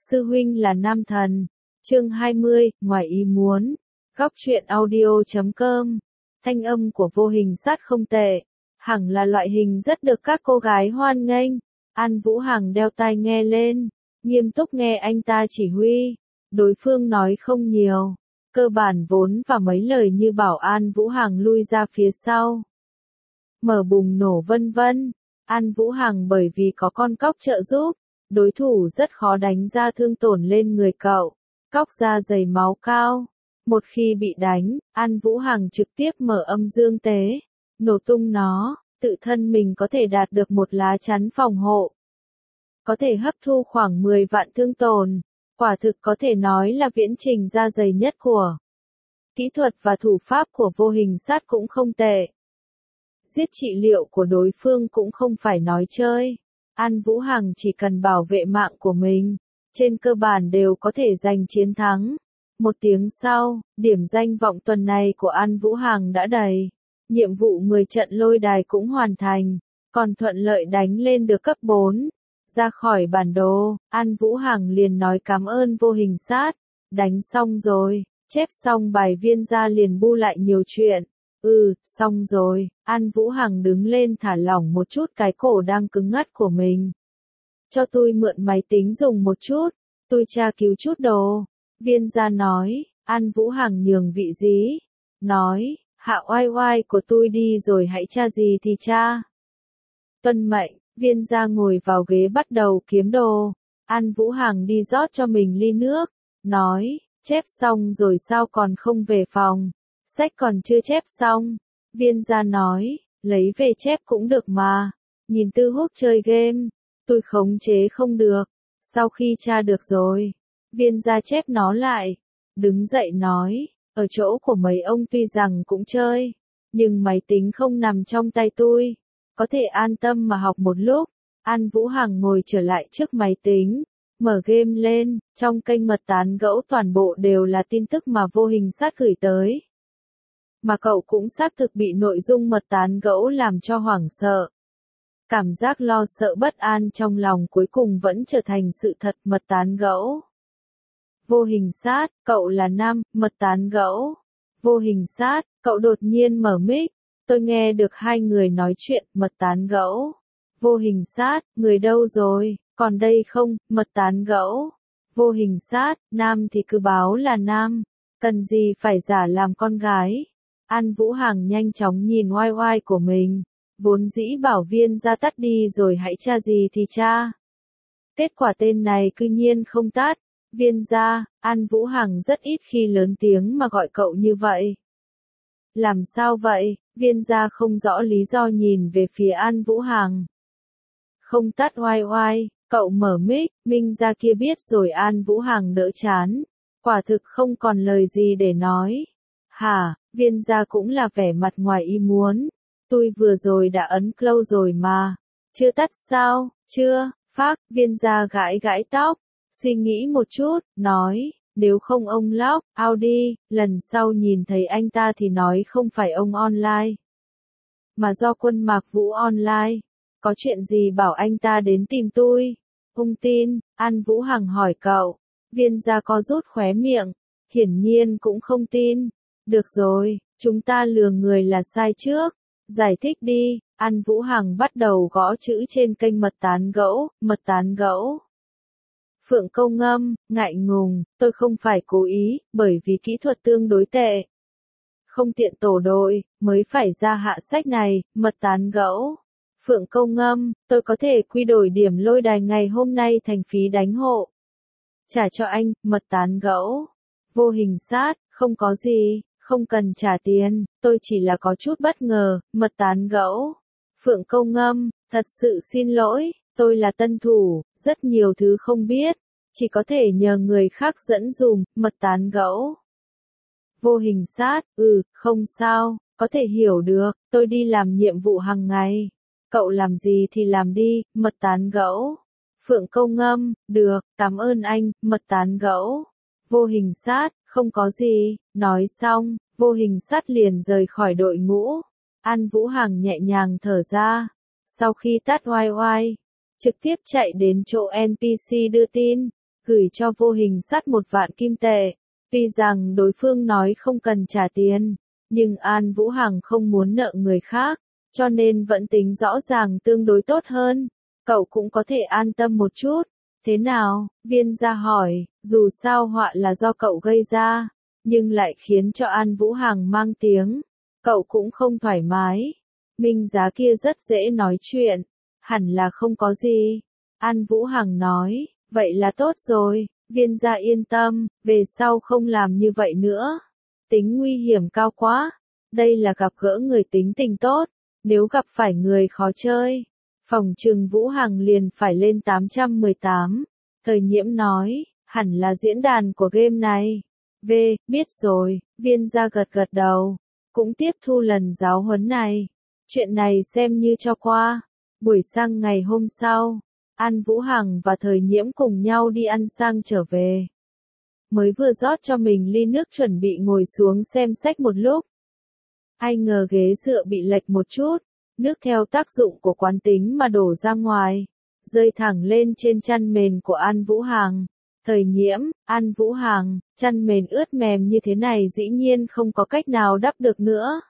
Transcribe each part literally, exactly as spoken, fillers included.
sư huynh là nam thần. Chương hai mươi, ngoài ý muốn. Góc truyện audio chấm com. Thanh âm của Vô Hình Sát không tệ, hẳn là loại hình rất được các cô gái hoan nghênh. An Vũ Hằng đeo tai nghe lên, nghiêm túc nghe anh ta chỉ huy. Đối phương nói không nhiều, cơ bản vốn và mấy lời như bảo An Vũ Hằng lui ra phía sau. Mở bùng nổ vân vân. An Vũ Hằng bởi vì có con cóc trợ giúp, đối thủ rất khó đánh ra thương tổn lên người cậu. Cóc da dày máu cao. Một khi bị đánh, An Vũ Hằng trực tiếp mở âm dương tế, nổ tung nó, tự thân mình có thể đạt được một lá chắn phòng hộ. Có thể hấp thu khoảng mười vạn thương tổn, quả thực có thể nói là viễn trình da dày nhất của. Kỹ thuật và thủ pháp của Vô Hình Sát cũng không tệ. Giết trị liệu của đối phương cũng không phải nói chơi. An Vũ Hằng chỉ cần bảo vệ mạng của mình, trên cơ bản đều có thể giành chiến thắng. Một tiếng sau, điểm danh vọng tuần này của An Vũ Hằng đã đầy. Nhiệm vụ mười trận lôi đài cũng hoàn thành, còn thuận lợi đánh lên được cấp bốn. Ra khỏi bản đồ, An Vũ Hằng liền nói cảm ơn Vô Hình Sát. Đánh xong rồi, chép xong bài viên ra liền bu lại nhiều chuyện. Ừ, xong rồi. An Vũ Hằng đứng lên thả lỏng một chút cái cổ đang cứng ngắc của mình. Cho tôi mượn máy tính dùng một chút, tôi tra cứu chút đồ. Viên gia nói. An Vũ Hằng nhường vị dí. Nói, hạ oai oai của tôi đi rồi hãy tra gì thì tra. Tuân mệnh. Viên gia ngồi vào ghế bắt đầu kiếm đồ. An Vũ Hằng đi rót cho mình ly nước. Nói, chép xong rồi sao còn không về phòng? Sách còn chưa chép xong. Viên gia nói, lấy về chép cũng được mà. Nhìn Tư Húc chơi game, tôi khống chế không được. Sau khi tra được rồi, viên gia chép nó lại. Đứng dậy nói, ở chỗ của mấy ông tuy rằng cũng chơi, nhưng máy tính không nằm trong tay tôi. Có thể an tâm mà học một lúc. An Vũ Hằng ngồi trở lại trước máy tính, mở game lên, trong kênh mật tán gẫu toàn bộ đều là tin tức mà Vô Hình Sát gửi tới. Mà cậu cũng xác thực bị nội dung mật tán gẫu làm cho hoảng sợ. Cảm giác lo sợ bất an trong lòng cuối cùng vẫn trở thành sự thật. Mật tán gẫu. Vô Hình Sát, cậu là nam. Mật tán gẫu. Vô Hình Sát, cậu đột nhiên mở mic. Tôi nghe được hai người nói chuyện. Mật tán gẫu. Vô Hình Sát, người đâu rồi, còn đây không? Mật tán gẫu. Vô Hình Sát, nam thì cứ báo là nam, cần gì phải giả làm con gái. An Vũ Hằng nhanh chóng nhìn oai oai của mình, vốn dĩ bảo viên ra tắt đi rồi hãy tra gì thì tra. Kết quả tên này cư nhiên không tắt. Viên gia. An Vũ Hằng rất ít khi lớn tiếng mà gọi cậu như vậy. Làm sao vậy? Viên gia không rõ lý do nhìn về phía An Vũ Hằng. Không tắt oai oai, cậu mở mic, Minh gia kia biết rồi. An Vũ Hằng đỡ chán. Quả thực không còn lời gì để nói. Hả? Viên gia cũng là vẻ mặt ngoài ý muốn. Tôi vừa rồi đã ấn close rồi mà. Chưa tắt sao? Chưa. Phác. Viên gia gãi gãi tóc, suy nghĩ một chút, nói, nếu không ông lóc out đi, lần sau nhìn thấy anh ta thì nói không phải ông online, mà do Quân Mạc Vũ online. Có chuyện gì bảo anh ta đến tìm tôi? Không tin. An Vũ Hằng hỏi cậu. Viên gia co rút khóe miệng, hiển nhiên cũng không tin. Được rồi, chúng ta lừa người là sai trước. Giải thích đi. An Vũ Hằng bắt đầu gõ chữ trên kênh mật tán gẫu. Mật tán gẫu. Phượng Câu ngâm, ngại ngùng, tôi không phải cố ý, bởi vì kỹ thuật tương đối tệ. Không tiện tổ đội, mới phải ra hạ sách này. Mật tán gẫu. Phượng Câu ngâm, tôi có thể quy đổi điểm lôi đài ngày hôm nay thành phí đánh hộ. Trả cho anh. Mật tán gẫu. Vô Hình Sát, không có gì, không cần trả tiền, tôi chỉ là có chút bất ngờ. Mật tán gẫu. Phượng Câu ngâm, thật sự xin lỗi, tôi là tân thủ, rất nhiều thứ không biết, chỉ có thể nhờ người khác dẫn dùm. Mật tán gẫu. Vô Hình Sát, ừ, không sao, có thể hiểu được, tôi đi làm nhiệm vụ hàng ngày. Cậu làm gì thì làm đi. Mật tán gẫu. Phượng Câu ngâm, được, cảm ơn anh. Mật tán gẫu. Vô Hình Sát, không có gì. Nói xong, Vô Hình Sát liền rời khỏi đội ngũ. An Vũ Hằng nhẹ nhàng thở ra. Sau khi tắt oai oai, trực tiếp chạy đến chỗ en pê xê đưa tin. gửi cho Vô Hình Sát một vạn kim tệ. Tuy rằng đối phương nói không cần trả tiền, nhưng An Vũ Hằng không muốn nợ người khác, cho nên vẫn tính rõ ràng tương đối tốt hơn. Cậu cũng có thể an tâm một chút. Thế nào? Viên gia hỏi, dù sao họa là do cậu gây ra, nhưng lại khiến cho An Vũ Hằng mang tiếng. Cậu cũng không thoải mái. Minh Giá kia rất dễ nói chuyện, hẳn là không có gì. An Vũ Hằng nói, vậy là tốt rồi, Viên gia yên tâm, về sau không làm như vậy nữa. Tính nguy hiểm cao quá, đây là gặp gỡ người tính tình tốt, nếu gặp phải người khó chơi, phòng trừng Vũ Hằng liền phải lên tám trăm mười tám. Thời Nhiễm nói, hẳn là diễn đàn của game này. V, biết rồi, Viên gia gật gật đầu, cũng tiếp thu lần giáo huấn này. Chuyện này xem như cho qua. Buổi sang ngày hôm sau, An Vũ Hằng và Thời Nhiễm cùng nhau đi ăn sang trở về. Mới vừa rót cho mình ly nước chuẩn bị ngồi xuống xem sách một lúc. Ai ngờ ghế dựa bị lệch một chút, nước theo tác dụng của quán tính mà đổ ra ngoài, rơi thẳng lên trên chăn mền của An Vũ Hằng. Thời Nhiễm, An Vũ Hằng, chăn mền ướt mềm như thế này dĩ nhiên không có cách nào đắp được nữa.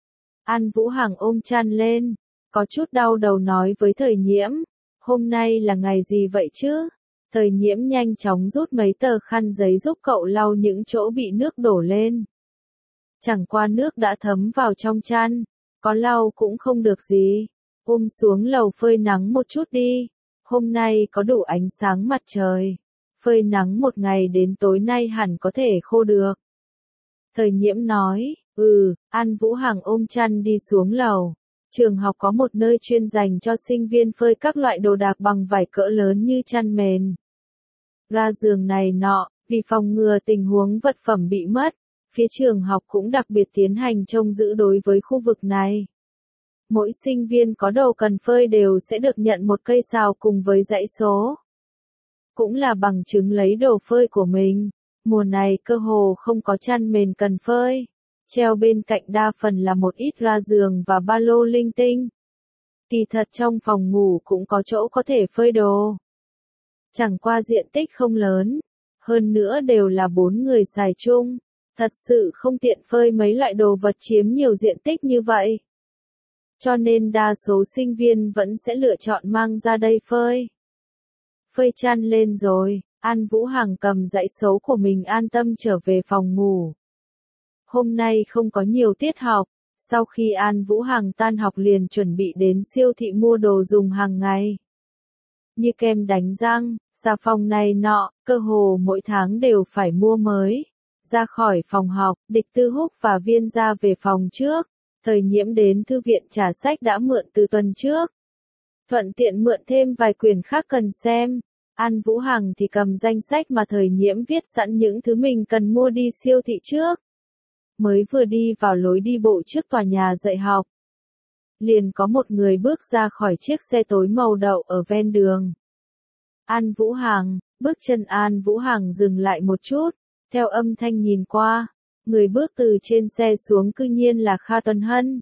An Vũ Hằng ôm chăn lên, có chút đau đầu nói với Thời Nhiễm, hôm nay là ngày gì vậy chứ? Thời Nhiễm nhanh chóng rút mấy tờ khăn giấy giúp cậu lau những chỗ bị nước đổ lên. Chẳng qua nước đã thấm vào trong chăn, có lau cũng không được gì. Ôm xuống lầu phơi nắng một chút đi, hôm nay có đủ ánh sáng mặt trời. Phơi nắng một ngày đến tối nay hẳn có thể khô được. Thời Nhiễm nói, ừ, An Vũ Hằng ôm chăn đi xuống lầu. Trường học có một nơi chuyên dành cho sinh viên phơi các loại đồ đạc bằng vải cỡ lớn như chăn mền, ra giường này nọ, vì phòng ngừa tình huống vật phẩm bị mất, phía trường học cũng đặc biệt tiến hành trông giữ đối với khu vực này. Mỗi sinh viên có đồ cần phơi đều sẽ được nhận một cây sào cùng với dãy số. Cũng là bằng chứng lấy đồ phơi của mình. Mùa này cơ hồ không có chăn mền cần phơi. Treo bên cạnh đa phần là một ít ra giường và ba lô linh tinh. Kỳ thật trong phòng ngủ cũng có chỗ có thể phơi đồ. Chẳng qua diện tích không lớn. Hơn nữa đều là bốn người xài chung. Thật sự không tiện phơi mấy loại đồ vật chiếm nhiều diện tích như vậy. Cho nên đa số sinh viên vẫn sẽ lựa chọn mang ra đây phơi. Phơi chăn lên rồi, An Vũ Hằng cầm dãy số của mình an tâm trở về phòng ngủ. Hôm nay không có nhiều tiết học, sau khi An Vũ Hằng tan học liền chuẩn bị đến siêu thị mua đồ dùng hàng ngày. Như kem đánh răng, xà phòng này nọ, cơ hồ mỗi tháng đều phải mua mới. Ra khỏi phòng học, Địch Tư Húc và Viên gia về phòng trước. Thời Nhiễm đến thư viện trả sách đã mượn từ tuần trước. Thuận tiện mượn thêm vài quyển khác cần xem. An Vũ Hằng thì cầm danh sách mà Thời Nhiễm viết sẵn những thứ mình cần mua đi siêu thị trước. Mới vừa đi vào lối đi bộ trước tòa nhà dạy học, liền có một người bước ra khỏi chiếc xe tối màu đậu ở ven đường. An Vũ Hằng, bước chân An Vũ Hằng dừng lại một chút, theo âm thanh nhìn qua, người bước từ trên xe xuống cư nhiên là Kha Tuấn Hân.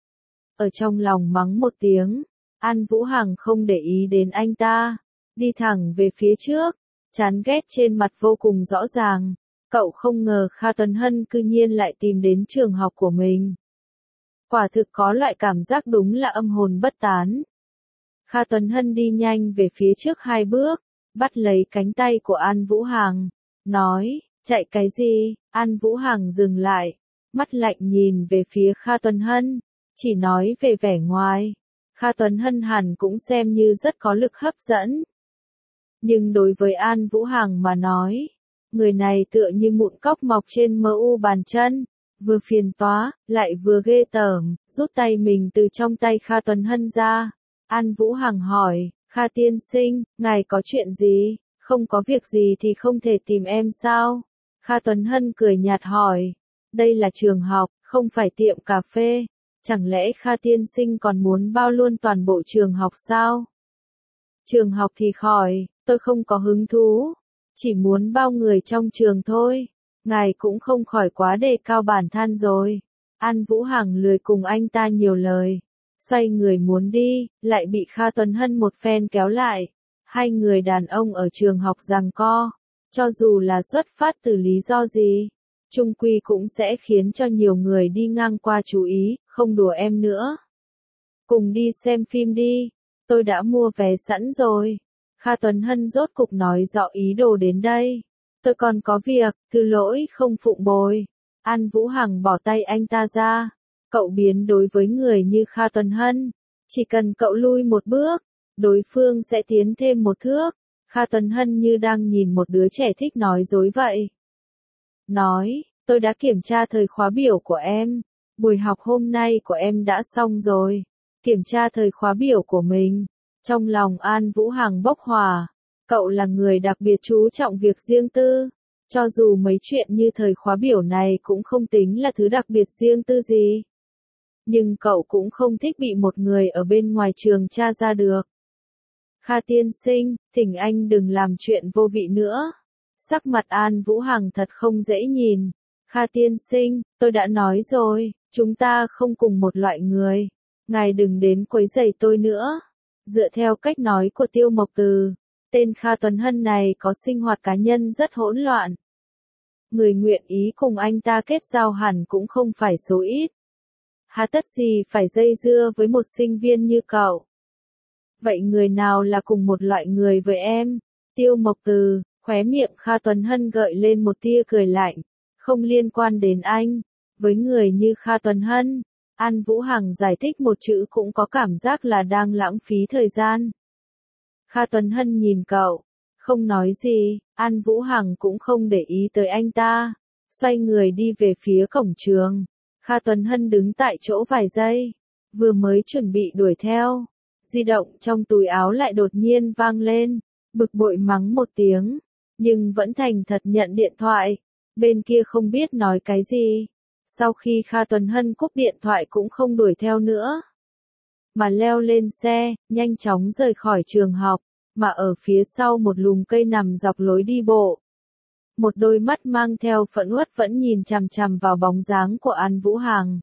Ở trong lòng mắng một tiếng, An Vũ Hằng không để ý đến anh ta, đi thẳng về phía trước, chán ghét trên mặt vô cùng rõ ràng. Cậu không ngờ Kha Tuấn Hân cư nhiên lại tìm đến trường học của mình. Quả thực có loại cảm giác đúng là âm hồn bất tán. Kha Tuấn Hân đi nhanh về phía trước hai bước, bắt lấy cánh tay của An Vũ Hằng, nói, chạy cái gì? An Vũ Hằng dừng lại, mắt lạnh nhìn về phía Kha Tuấn Hân, chỉ nói về vẻ ngoài. Kha Tuấn Hân hẳn cũng xem như rất có lực hấp dẫn. Nhưng đối với An Vũ Hằng mà nói, người này tựa như mụn cóc mọc trên mờ u bàn chân, vừa phiền toái, lại vừa ghê tởm, rút tay mình từ trong tay Kha Tuấn Hân ra. An Vũ Hằng hỏi, Kha tiên sinh, ngài có chuyện gì? Không có việc gì thì không thể tìm em sao? Kha Tuấn Hân cười nhạt hỏi, đây là trường học, không phải tiệm cà phê. Chẳng lẽ Kha tiên sinh còn muốn bao luôn toàn bộ trường học sao? Trường học thì khỏi, tôi không có hứng thú. Chỉ muốn bao người trong trường thôi. Ngài cũng không khỏi quá đề cao bản thân rồi. An Vũ Hằng lười cùng anh ta nhiều lời. Xoay người muốn đi, lại bị Kha Tuấn Hân một phen kéo lại. Hai người đàn ông ở trường học giằng co. Cho dù là xuất phát từ lý do gì, chung quy cũng sẽ khiến cho nhiều người đi ngang qua chú ý, không đùa em nữa. Cùng đi xem phim đi, tôi đã mua vé sẵn rồi. Kha Tuấn Hân rốt cục nói rõ ý đồ đến đây. Tôi còn có việc, thứ lỗi không phụng bồi. An Vũ Hằng bỏ tay anh ta ra. Cậu biến đối với người như Kha Tuấn Hân. Chỉ cần cậu lui một bước, đối phương sẽ tiến thêm một thước. Kha Tuấn Hân như đang nhìn một đứa trẻ thích nói dối vậy. Nói, tôi đã kiểm tra thời khóa biểu của em. Buổi học hôm nay của em đã xong rồi. Kiểm tra thời khóa biểu của mình. Trong lòng An Vũ Hằng bốc hỏa. Cậu là người đặc biệt chú trọng việc riêng tư. Cho dù mấy chuyện như thời khóa biểu này cũng không tính là thứ đặc biệt riêng tư gì. Nhưng cậu cũng không thích bị một người ở bên ngoài trường tra ra được. Kha tiên sinh, thỉnh anh đừng làm chuyện vô vị nữa. Sắc mặt An Vũ Hằng thật không dễ nhìn. Kha tiên sinh, tôi đã nói rồi, chúng ta không cùng một loại người. Ngài đừng đến quấy rầy tôi nữa. Dựa theo cách nói của Tiêu Mộc Từ, tên Kha Tuấn Hân này có sinh hoạt cá nhân rất hỗn loạn. Người nguyện ý cùng anh ta kết giao hẳn cũng không phải số ít. Hà tất gì phải dây dưa với một sinh viên như cậu. Vậy người nào là cùng một loại người với em? Tiêu Mộc Từ, khóe miệng Kha Tuấn Hân gợi lên một tia cười lạnh. Không liên quan đến anh. Với người như Kha Tuấn Hân, An Vũ Hằng giải thích một chữ cũng có cảm giác là đang lãng phí thời gian. Kha Tuấn Hân nhìn cậu, không nói gì, An Vũ Hằng cũng không để ý tới anh ta, xoay người đi về phía cổng trường. Kha Tuấn Hân đứng tại chỗ vài giây, vừa mới chuẩn bị đuổi theo, di động trong túi áo lại đột nhiên vang lên, bực bội mắng một tiếng, nhưng vẫn thành thật nhận điện thoại, bên kia không biết nói cái gì. Sau khi Kha Tuấn Hân cúp điện thoại cũng không đuổi theo nữa, mà leo lên xe, nhanh chóng rời khỏi trường học, mà ở phía sau một lùm cây nằm dọc lối đi bộ. Một đôi mắt mang theo phẫn uất vẫn nhìn chằm chằm vào bóng dáng của An Vũ Hằng.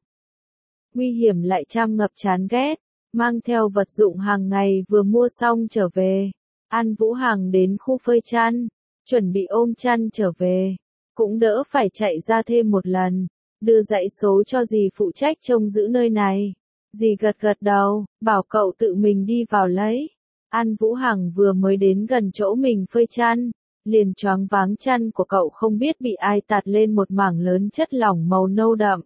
Nguy hiểm lại tràn ngập chán ghét, mang theo vật dụng hàng ngày vừa mua xong trở về. An Vũ Hằng đến khu phơi chăn, chuẩn bị ôm chăn trở về, cũng đỡ phải chạy ra thêm một lần, đưa dãy số cho dì phụ trách trông giữ nơi này. Dì gật gật đầu, bảo cậu tự mình đi vào lấy. An Vũ Hằng vừa mới đến gần chỗ mình phơi chăn, liền choáng váng chăn của cậu không biết bị ai tạt lên một mảng lớn chất lỏng màu nâu đậm.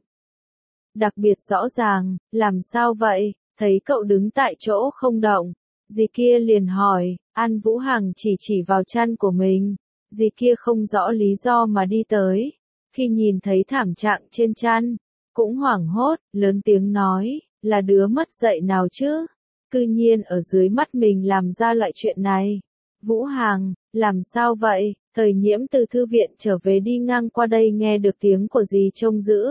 Đặc biệt rõ ràng, làm sao vậy, thấy cậu đứng tại chỗ không động. Dì kia liền hỏi, An Vũ Hằng chỉ chỉ vào chăn của mình. Dì kia không rõ lý do mà đi tới. Khi nhìn thấy thảm trạng trên chăn, cũng hoảng hốt, lớn tiếng nói, là đứa mất dạy nào chứ? Cư nhiên ở dưới mắt mình làm ra loại chuyện này. Vũ Hằng, làm sao vậy? Thời Nhiễm từ thư viện trở về đi ngang qua đây nghe được tiếng của dì trông giữ.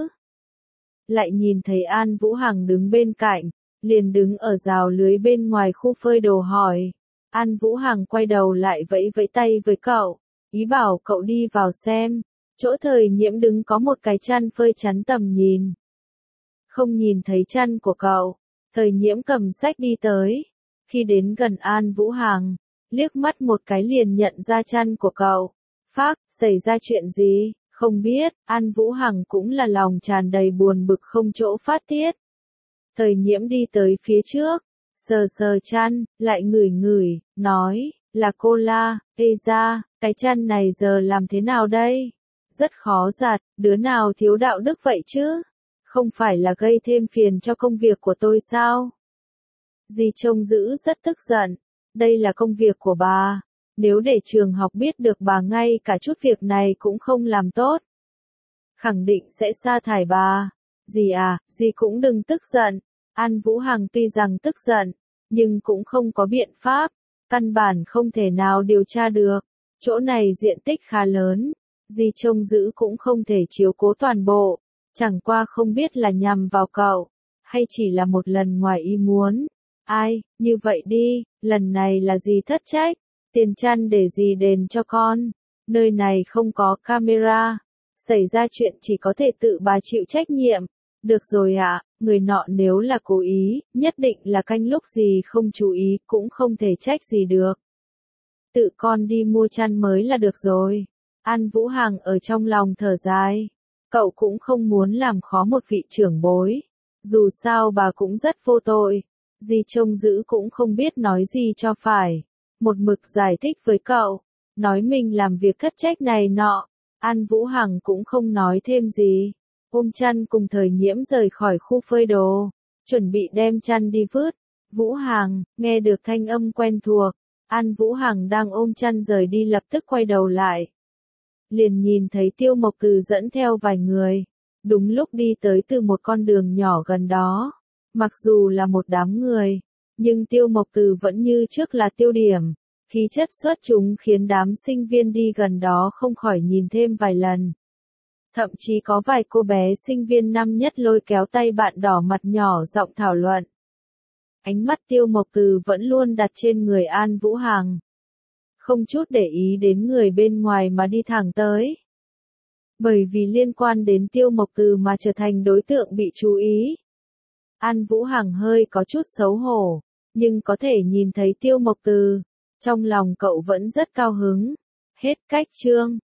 Lại nhìn thấy An Vũ Hằng đứng bên cạnh, liền đứng ở rào lưới bên ngoài khu phơi đồ hỏi. An Vũ Hằng quay đầu lại vẫy vẫy tay với cậu, ý bảo cậu đi vào xem. Chỗ Thời Nhiễm đứng có một cái chăn phơi chắn tầm nhìn. Không nhìn thấy chăn của cậu, Thời Nhiễm cầm sách đi tới. Khi đến gần An Vũ Hằng, liếc mắt một cái liền nhận ra chăn của cậu. Phác, xảy ra chuyện gì? Không biết, An Vũ Hằng cũng là lòng tràn đầy buồn bực không chỗ phát tiết. Thời Nhiễm đi tới phía trước, sờ sờ chăn, lại ngửi ngửi, nói, là cô La, ê ra, cái chăn này giờ làm thế nào đây? Rất khó giặt, đứa nào thiếu đạo đức vậy chứ? Không phải là gây thêm phiền cho công việc của tôi sao? Dì trông giữ rất tức giận, đây là công việc của bà. Nếu để trường học biết được bà ngay cả chút việc này cũng không làm tốt, khẳng định sẽ sa thải bà. Dì à, dì cũng đừng tức giận. An Vũ Hằng tuy rằng tức giận, nhưng cũng không có biện pháp, căn bản không thể nào điều tra được. Chỗ này diện tích khá lớn, dì trông giữ cũng không thể chiếu cố toàn bộ, chẳng qua không biết là nhằm vào cậu, hay chỉ là một lần ngoài ý muốn. Ai, như vậy đi, lần này là dì thất trách. Tiền chăn để dì đền cho con. Nơi này không có camera. Xảy ra chuyện chỉ có thể tự bà chịu trách nhiệm. Được rồi ạ, à, người nọ nếu là cố ý, nhất định là canh lúc dì không chú ý, cũng không thể trách gì được. Tự con đi mua chăn mới là được rồi. An Vũ Hằng ở trong lòng thở dài. Cậu cũng không muốn làm khó một vị trưởng bối. Dù sao bà cũng rất vô tội. Dì trông giữ cũng không biết nói gì cho phải. Một mực giải thích với cậu. Nói mình làm việc thất trách này nọ. An Vũ Hằng cũng không nói thêm gì. Ôm chăn cùng Thời Nhiễm rời khỏi khu phơi đồ. Chuẩn bị đem chăn đi vứt. Vũ Hằng, nghe được thanh âm quen thuộc. An Vũ Hằng đang ôm chăn rời đi lập tức quay đầu lại. Liền nhìn thấy Tiêu Mộc Từ dẫn theo vài người. Đúng lúc đi tới từ một con đường nhỏ gần đó. Mặc dù là một đám người, nhưng Tiêu Mộc Từ vẫn như trước là tiêu điểm. Khí chất xuất chúng khiến đám sinh viên đi gần đó không khỏi nhìn thêm vài lần. Thậm chí có vài cô bé sinh viên năm nhất lôi kéo tay bạn đỏ mặt nhỏ giọng thảo luận. Ánh mắt Tiêu Mộc Từ vẫn luôn đặt trên người An Vũ Hằng. Không chút để ý đến người bên ngoài mà đi thẳng tới. Bởi vì liên quan đến Tiêu Mộc Từ mà trở thành đối tượng bị chú ý. An Vũ Hằng hơi có chút xấu hổ, nhưng có thể nhìn thấy Tiêu Mộc Từ. Trong lòng cậu vẫn rất cao hứng. Hết cách chương.